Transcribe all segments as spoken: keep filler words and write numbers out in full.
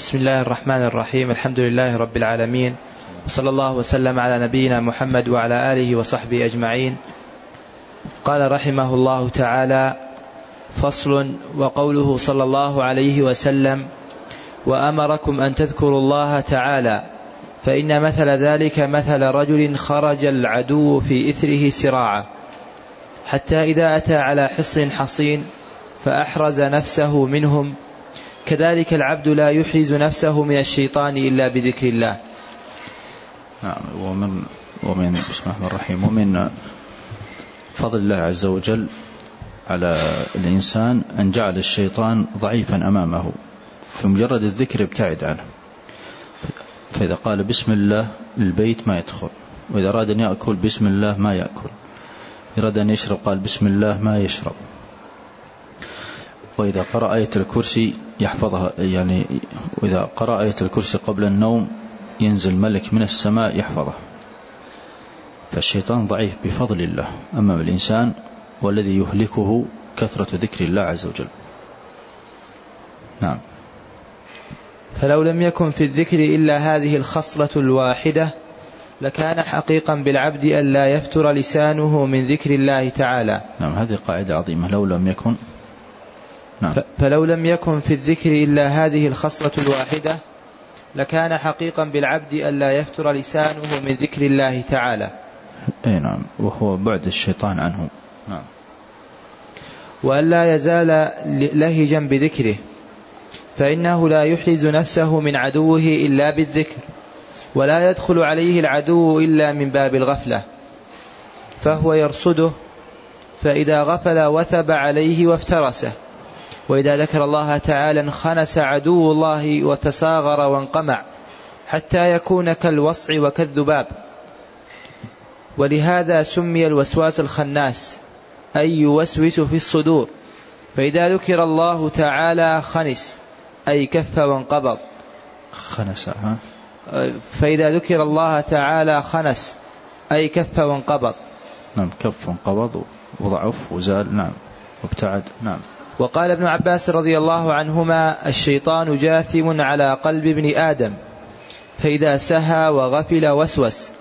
بسم الله الرحمن الرحيم. الحمد لله رب العالمين، وصلى الله وسلم على نبينا محمد وعلى آله وصحبه أجمعين. قال رحمه الله تعالى: فصل. وقوله صلى الله عليه وسلم: وأمركم أن تذكروا الله تعالى، فإن مثل ذلك مثل رجل خرج العدو في إثره سراعا، حتى إذا أتى على حصن حصين فأحرز نفسه منهم، كذلك العبد لا يحرز نفسه من الشيطان إلا بذكر الله. نعم. ومن ومن بسم الله الرحمن الرحيم ومن فضل الله عز وجل على الإنسان أن جعل الشيطان ضعيفا أمامه، في مجرد الذكر يبتعد عنه. فإذا قال بسم الله البيت ما يدخل، وإذا أراد أن يأكل بسم الله ما يأكل، يراد أن يشرب قال بسم الله ما يشرب. وإذا قرأ آية الكرسي يحفظها، يعني وإذا قرأ آية الكرسي قبل النوم ينزل ملك من السماء يحفظه. فالشيطان ضعيف بفضل الله أمام الإنسان، والذي يهلكه كثرة ذكر الله عز وجل. نعم. فلو لم يكن في الذكر إلا هذه الخصلة الواحدة لكان حقيقا بالعبد أن لا يفتر لسانه من ذكر الله تعالى. نعم، هذه قاعدة عظيمة. لو لم يكن نعم. فلو لم يكن في الذكر إلا هذه الخصلة الواحدة لكان حقيقا بالعبد أن لا يفتر لسانه من ذكر الله تعالى. أي نعم، وهو بعد الشيطان عنه. نعم. وأن لا يزال لهجا بذكره، فإنه لا يحرز نفسه من عدوه إلا بالذكر، ولا يدخل عليه العدو إلا من باب الغفلة، فهو يرصده، فإذا غفل وثب عليه وافترسه، وإذا ذكر الله تعالى انخنس عدو الله وتصاغر وانقمع حتى يكون كالوصع وكالذباب. ولهذا سمي الوسواس الخناس، أي يوسوس في الصدور. فإذا ذكر الله تعالى خنس، أي كف وانقبض. خنس ها؟ فإذا ذكر الله تعالى خنس، أي كف وانقبض. نعم، كف وانقبض وضعف وزال. نعم، وابتعد. نعم. وقال ابن عباس رضي الله عنهما: الشيطان جاثم على قلب ابن آدم، فإذا سهى وغفل وسوس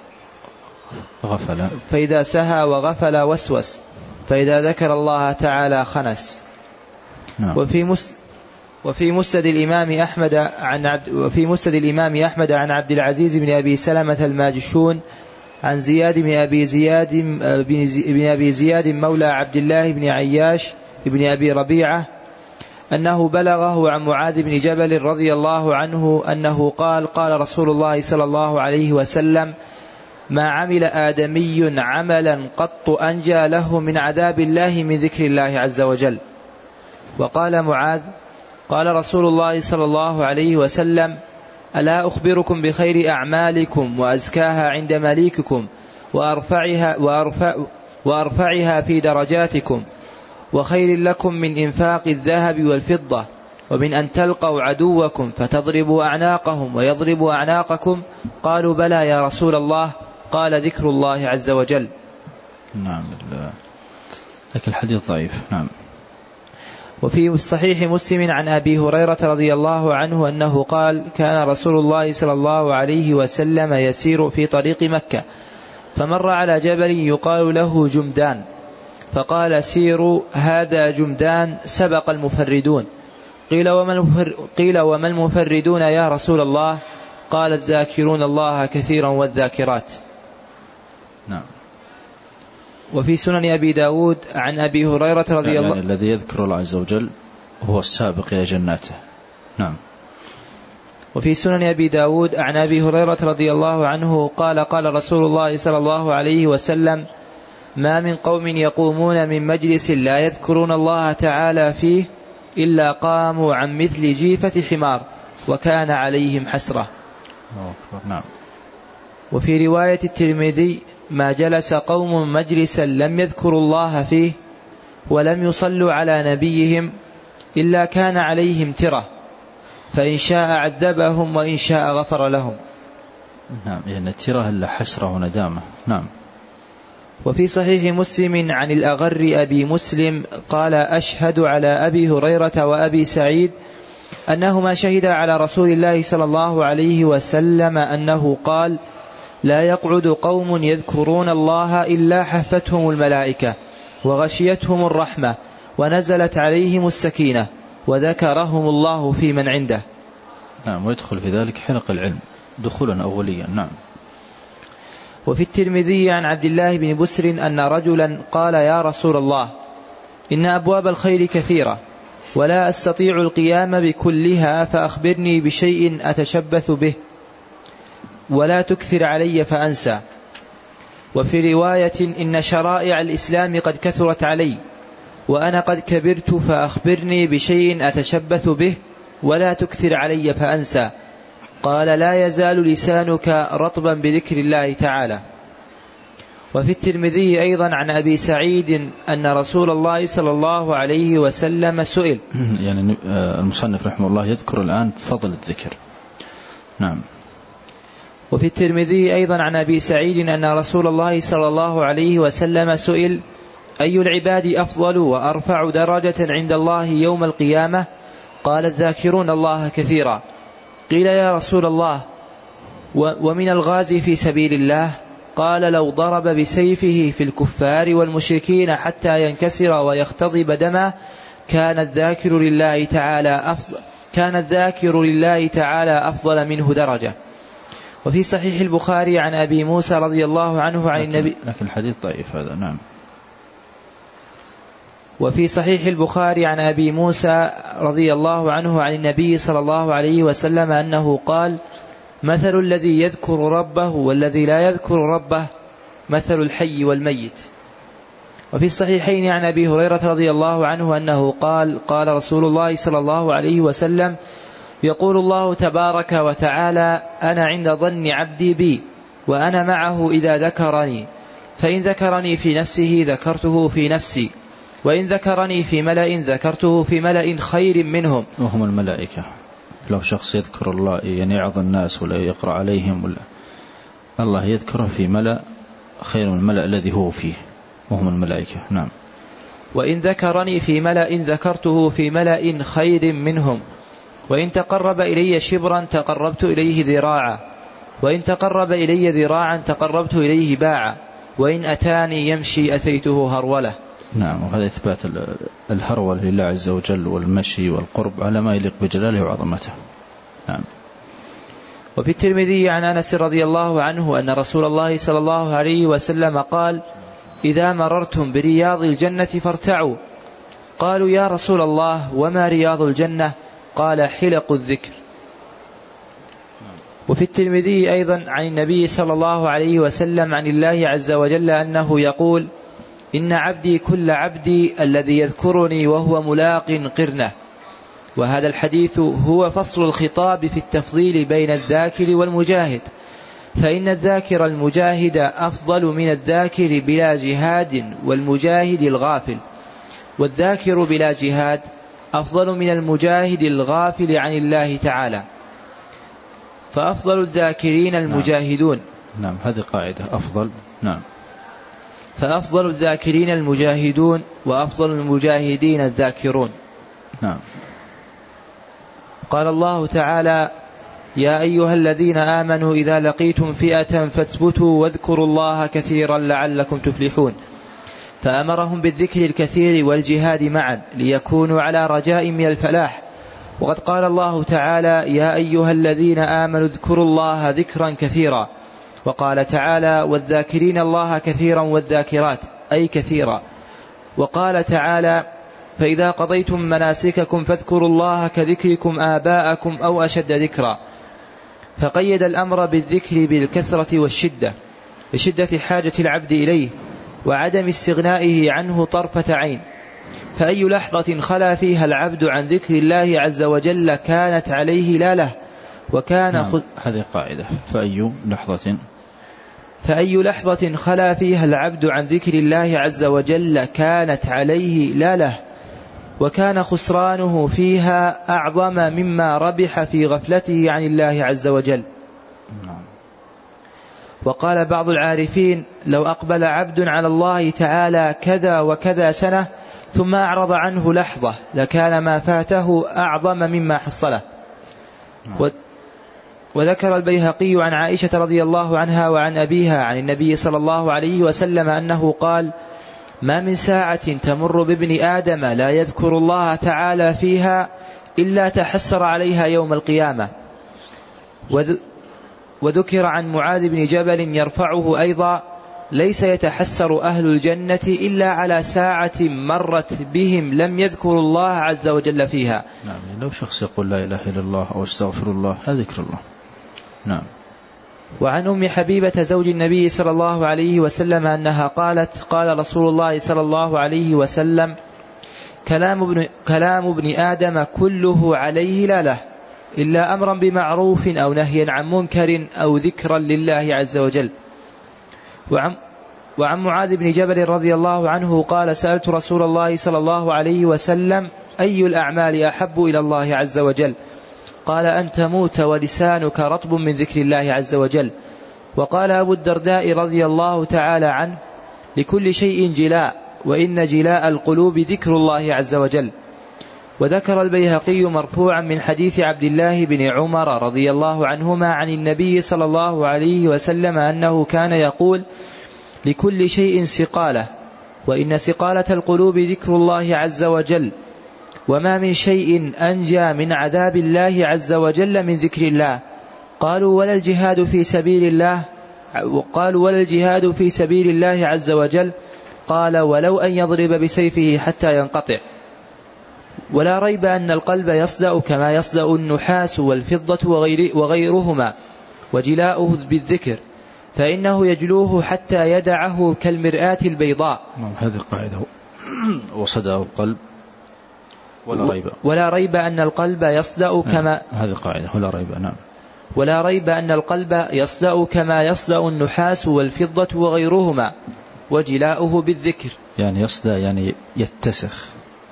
غفل فإذا سهى وغفل وسوس فإذا ذكر الله تعالى خنس. نعم. وفي مس وفي مسند الإمام أحمد عن عبد وفي مسند الإمام أحمد عن عبد العزيز بن أبي سلمة الماجشون عن زياد بن أبي زياد بن أبي زياد مولى عبد الله بن عياش ابن أبي ربيعة أنه بلغه عن معاذ بن جبل رضي الله عنه أنه قال: قال رسول الله صلى الله عليه وسلم: ما عمل آدمي عملا قط أنجى له من عذاب الله من ذكر الله عز وجل. وقال معاذ: قال رسول الله صلى الله عليه وسلم: ألا أخبركم بخير أعمالكم وأزكاها عند مليككم وأرفعها, وأرفع وأرفعها في درجاتكم، وخير لكم من إنفاق الذهب والفضة، ومن أن تلقوا عدوكم فتضربوا أعناقهم ويضربوا أعناقكم؟ قالوا: بلى يا رسول الله. قال: ذكر الله عز وجل. نعم. لكن الحديث ضعيف. نعم. وفي صحيح مسلم عن أبي هريرة رضي الله عنه أنه قال: كان رسول الله صلى الله عليه وسلم يسير في طريق مكة، فمر على جبل يقال له جمدان، فقال: سيروا هذا جمدان سبق المفردون. قيل: قيل وما المفردون يا رسول الله؟ قال: الذاكرون الله كثيرا والذاكرات. نعم. وفي سنن أبي داود عن أبي هريرة رضي الله عنه يعني الذي يذكر الله عز وجل هو السابق إلى جناته. نعم. وفي سنن أبي داود عن أبي هريرة رضي الله عنه قال: قال رسول الله صلى الله عليه وسلم: ما من قوم يقومون من مجلس لا يذكرون الله تعالى فيه إلا قاموا عن مثل جيفة حمار وكان عليهم حسرة. نعم. وفي رواية الترمذي: ما جلس قوم مجلسا لم يذكروا الله فيه ولم يصلوا على نبيهم إلا كان عليهم ترة، فإن شاء عذبهم وإن شاء غفر لهم. نعم، يعني الترة إلا حسرة وندامة. نعم. وفي صحيح مسلم عن الأغر أبي مسلم قال: أشهد على أبي هريرة وأبي سعيد أنهما شهدا على رسول الله صلى الله عليه وسلم أنه قال: لا يقعد قوم يذكرون الله إلا حفتهم الملائكة وغشيتهم الرحمة ونزلت عليهم السكينة وذكرهم الله في من عنده. نعم، ويدخل في ذلك حلق العلم دخولا أوليا. نعم. وفي الترمذي عن عبد الله بن بسر أن رجلا قال: يا رسول الله، إن أبواب الخير كثيرة ولا أستطيع القيام بكلها، فأخبرني بشيء أتشبث به ولا تكثر علي فأنسى. وفي رواية: إن شرائع الإسلام قد كثرت علي وأنا قد كبرت، فأخبرني بشيء أتشبث به ولا تكثر علي فأنسى. قال: لا يزال لسانك رطبا بذكر الله تعالى. وفي الترمذي أيضا عن أبي سعيد أن رسول الله صلى الله عليه وسلم سئل. يعني المصنف رحمه الله يذكر الآن فضل الذكر. نعم. وفي الترمذي أيضا عن أبي سعيد أن رسول الله صلى الله عليه وسلم سئل: أي العباد أفضل وأرفع درجة عند الله يوم القيامة؟ قال: الذاكرون الله كثيرا. قيل: يا رسول الله، ومن الغازي في سبيل الله؟ قال: لو ضرب بسيفه في الكفار والمشركين حتى ينكسر ويختضب دما كان الذاكر لله تعالى أفضل كان الذاكر لله تعالى أفضل منه درجة. وفي صحيح البخاري عن أبي موسى رضي الله عنه عن لكن النبي لكن الحديث ضعيف هذا. نعم. وفي صحيح البخاري عن أبي موسى رضي الله عنه عن النبي صلى الله عليه وسلم أنه قال: مثل الذي يذكر ربه والذي لا يذكر ربه مثل الحي والميت. وفي الصحيحين عن أبي هريرة رضي الله عنه أنه قال: قال رسول الله صلى الله عليه وسلم: يقول الله تبارك وتعالى: أنا عند ظن عبدي بي وأنا معه إذا ذكرني، فإن ذكرني في نفسه ذكرته في نفسي، وإن ذكرني في ملأ ذكرته في ملأ خير منهم. وهم الملائكة. لو شخص يذكر الله يعني يعظ الناس ولا يقرأ عليهم ولا الله يذكره في ملأ خير من الملأ الذي هو فيه وهم الملائكة. نعم. وإن ذكرني في ملأ ذكرته في ملأ خير منهم، وإن تقرب إلي شبرا تقربت إليه ذراعا، وإن تقرب إلي ذراعا تقربت إليه باعا، وإن أتاني يمشي أتيته هرولة. نعم. وهذا إثبات الهرولة لله عز وجل والمشي والقرب على ما يليق بجلاله وعظمته. نعم. وفي الترمذي عن أنس رضي الله عنه أن رسول الله صلى الله عليه وسلم قال: إذا مررتم برياض الجنة فارتعوا. قالوا: يا رسول الله، وما رياض الجنة؟ قال: حلق الذكر. وفي الترمذي أيضا عن النبي صلى الله عليه وسلم عن الله عز وجل أنه يقول: إن عبدي كل عبدي الذي يذكرني وهو ملاق قرنه. وهذا الحديث هو فصل الخطاب في التفضيل بين الذاكر والمجاهد، فإن الذاكر المجاهد أفضل من الذاكر بلا جهاد والمجاهد الغافل، والذاكر بلا جهاد أفضل من المجاهد الغافل عن الله تعالى، فأفضل الذاكرين المجاهدون. نعم. هذه قاعدة أفضل. نعم. فأفضل الذاكرين المجاهدون وأفضل المجاهدين الذاكرون. نعم. قال الله تعالى: يا أيها الذين آمنوا إذا لقيتم فئة فاثبتوا واذكروا الله كثيرا لعلكم تفلحون. فأمرهم بالذكر الكثير والجهاد معا ليكونوا على رجاء من الفلاح. وقد قال الله تعالى: يا أيها الذين آمنوا اذكروا الله ذكرا كثيرا. وقال تعالى: والذاكرين الله كثيرا والذاكرات، أي كثيرا. وقال تعالى: فإذا قضيتم مناسككم فاذكروا الله كذكركم آباءكم أو أشد ذكرا. فقيد الأمر بالذكر بالكثرة والشدة لشدة حاجة العبد إليه وعدم استغنائه عنه طرفة عين. فأي لحظة خلا فيها العبد عن ذكر الله عز وجل كانت عليه لا له. وكان نعم. خذ... هذه قاعدة. فأي لحظة فأي لحظة خلا فيها العبد عن ذكر الله عز وجل كانت عليه لا له، وكان خسرانه فيها أعظم مما ربح في غفلته عن الله عز وجل. وقال بعض العارفين: لو أقبل عبد على الله تعالى كذا وكذا سنة ثم أعرض عنه لحظة لكان ما فاته أعظم مما حصله. وذكر البيهقي عن عائشة رضي الله عنها وعن أبيها عن النبي صلى الله عليه وسلم أنه قال: ما من ساعة تمر بابن آدم لا يذكر الله تعالى فيها إلا تحسر عليها يوم القيامة. وذكر عن معاذ بن جبل يرفعه أيضا: ليس يتحسر أهل الجنة إلا على ساعة مرت بهم لم يذكروا الله عز وجل فيها. نعم، لو شخص يقول لا إله إلا الله أو استغفر الله هذا ذكر الله. نعم. وعن أم حبيبة زوج النبي صلى الله عليه وسلم أنها قالت: قال رسول الله صلى الله عليه وسلم: كلام ابن, كلام ابن آدم كله عليه لا له إلا أمرا بمعروف أو نهيا عن منكر أو ذكرا لله عز وجل. وعن, وعن معاذ بن جبل رضي الله عنه قال: سألت رسول الله صلى الله عليه وسلم: أي الأعمال أحب إلى الله عز وجل؟ قال: أن تموت ولسانك رطب من ذكر الله عز وجل. وقال أبو الدرداء رضي الله تعالى عنه: لكل شيء جلاء، وإن جلاء القلوب ذكر الله عز وجل. وذكر البيهقي مرفوعا من حديث عبد الله بن عمر رضي الله عنهما عن النبي صلى الله عليه وسلم أنه كان يقول: لكل شيء سقالة، وإن سقالة القلوب ذكر الله عز وجل، وما من شيء أنجى من عذاب الله عز وجل من ذكر الله. قالوا: ولا الجهاد في سبيل الله؟ وقالوا: ولا الجهاد في سبيل الله عز وجل؟ قال: ولو أن يضرب بسيفه حتى ينقطع. ولا ريب أن القلب يصدأ كما يصدأ النحاس والفضة وغير وغيرهما، وجلاؤه بالذكر، فإنه يجلوه حتى يدعه كالمرآة البيضاء. هذه قاعدة. وصدأ القلب ولا ريب ولا ريب أن القلب يصدأ كما هذه قاعدة ولا ريب. نعم. ولا ريب أن القلب يصدأ كما يصدأ النحاس والفضة وغيرهما، وجلاؤه بالذكر. يعني يصدأ يعني يتسخ،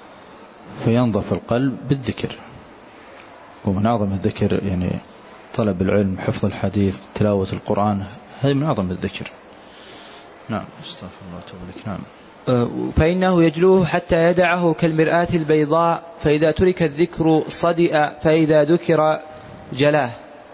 فينظف القلب بالذكر. ومن أعظم الذكر يعني طلب العلم، حفظ الحديث، تلاوة القرآن، هذه من أعظم الذكر. نعم. استغفر الله وتوب إليك. نعم. فإنه يجلوه حتى يدعه كالمرآة البيضاء، فإذا ترك الذكر صدئ، فإذا ذكر جلاه.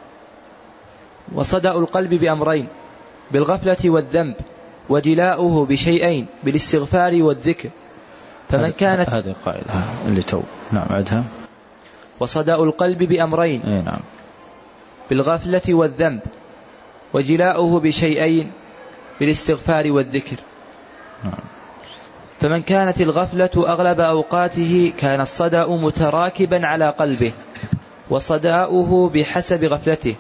وصدأ القلب بأمرين: بالغفلة والذنب، وجلاؤه بشيئين: بالاستغفار والذكر. فمن كانت هذه قاعدة اللي تو. نعم. عدها. وصدأ القلب بأمرين: اي نعم. بالغفلة والذنب، وجلاؤه بشيئين: بالاستغفار والذكر. نعم. فمن كانت الغفلة أغلب أوقاته كان الصدأ متراكبا على قلبه، وصداؤه بحسب غفلته.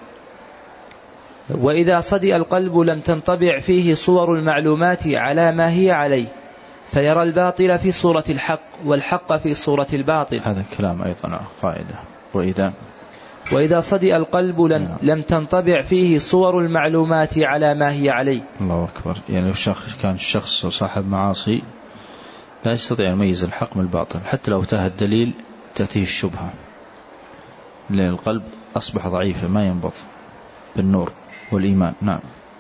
وإذا صدئ القلب لم تنطبع فيه صور المعلومات على ما هي عليه، فيرى الباطل في صورة الحق، والحق في صورة الباطل. هذا كلام أيضا قاعدة. وإذا وإذا صدئ القلب لم, لم تنطبع فيه صور المعلومات على ما هي عليه. الله أكبر. يعني لو كان الشخص صاحب معاصي لا يستطيع أن يميز الحق من الباطل، حتى لو تاه الدليل تأتيه الشبهة، لأن القلب أصبح ضعيفا ما ينبض بالنور والإيمان. نعم.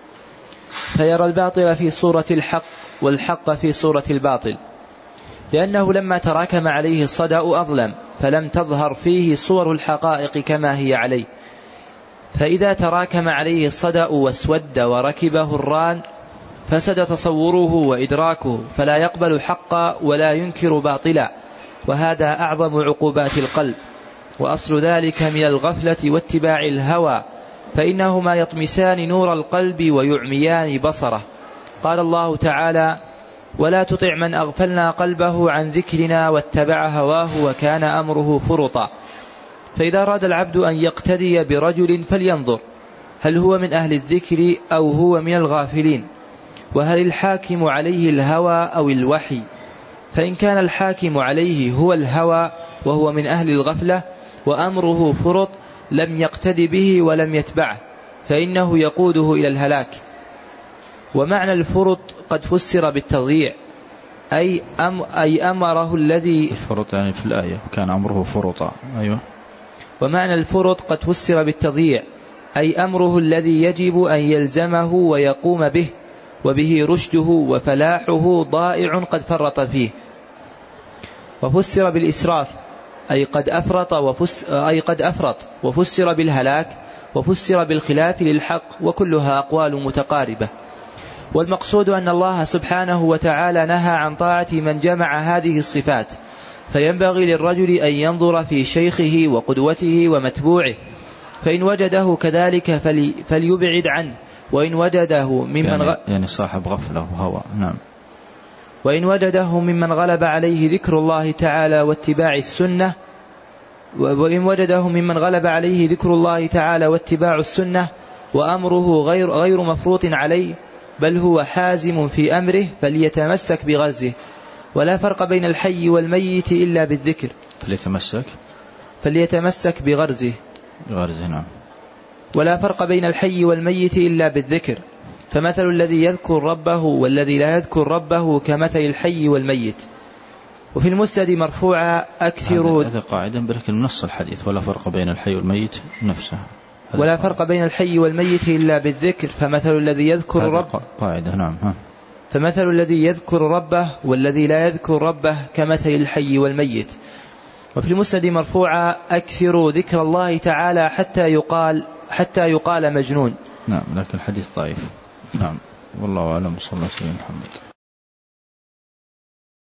فيرى الباطل في صورة الحق، والحق في صورة الباطل، لأنه لما تراكم عليه الصدأ أظلم، فلم تظهر فيه صور الحقائق كما هي عليه. فإذا تراكم عليه الصدأ واسود وركبه الران، فسد تصوره وإدراكه، فلا يقبل حقا ولا ينكر باطلا، وهذا أعظم عقوبات القلب. وأصل ذلك من الغفلة واتباع الهوى، فإنهما يطمسان نور القلب ويعميان بصره. قال الله تعالى: ولا تطع من أغفلنا قلبه عن ذكرنا واتبع هواه وكان أمره فرطا. فإذا أراد العبد أن يقتدي برجل فلينظر هل هو من أهل الذكر أو هو من الغافلين، وهل الحاكم عليه الهوى أو الوحي. فإن كان الحاكم عليه هو الهوى وهو من أهل الغفلة وأمره فرط، لم يقتد به ولم يتبعه، فإنه يقوده إلى الهلاك. ومعنى الفرط قد فسر بالتضييع، أي, أم أي أمره الذي الفرط يعني في الآية كان أمره فرطا. أيوة. ومعنى الفرط قد فسر بالتضييع، أي أمره الذي يجب أن يلزمه ويقوم به، وبه رشده وفلاحه ضائع قد فرط فيه. وفسر بالإسراف أي قد أفرط, وفس أي قد أفرط وفسر بالهلاك وفسر بالخلاف للحق، وكلها أقوال متقاربة. والمقصود أن الله سبحانه وتعالى نهى عن طاعة من جمع هذه الصفات، فينبغي للرجل أن ينظر في شيخه وقدوته ومتبوعه، فإن وجده كذلك فلي فليبعد عنه، وإن وجده ممن يعني, غ... يعني صاحب غفلة وهوى. نعم. وإن وجده ممن غلب عليه ذكر الله تعالى واتباع السنة وإن وجده ممن غلب عليه ذكر الله تعالى واتباع السنة وأمره غير, غير مفروط عليه، بل هو حازم في أمره، فليتمسك بغرزه. ولا فرق بين الحي والميت إلا بالذكر. فليتمسك فليتمسك بغرزه بغرزه. نعم. ولا فرق بين الحي والميت إلا بالذكر، فمثل الذي يذكر ربه والذي لا يذكر ربه كمثل الحي والميت. وفي المسند مرفوعا أكثروا. هذا قاعدة بركن نص الحديث ولا فرق بين الحي والميت نفسه. ولا فرق بين الحي والميت إلا بالذكر، فمثل الذي يذكر ربه قاعدة. نعم. ها. فمثل الذي يذكر ربه والذي لا يذكر ربه كمثل الحي والميت. وفي المسند مرفوعا أكثروا ذكر الله تعالى حتى يقال حتى يقال مجنون. نعم، لكن الحديث ضعيف. نعم، والله أعلم. صلى الله عليه وسلم. محمد.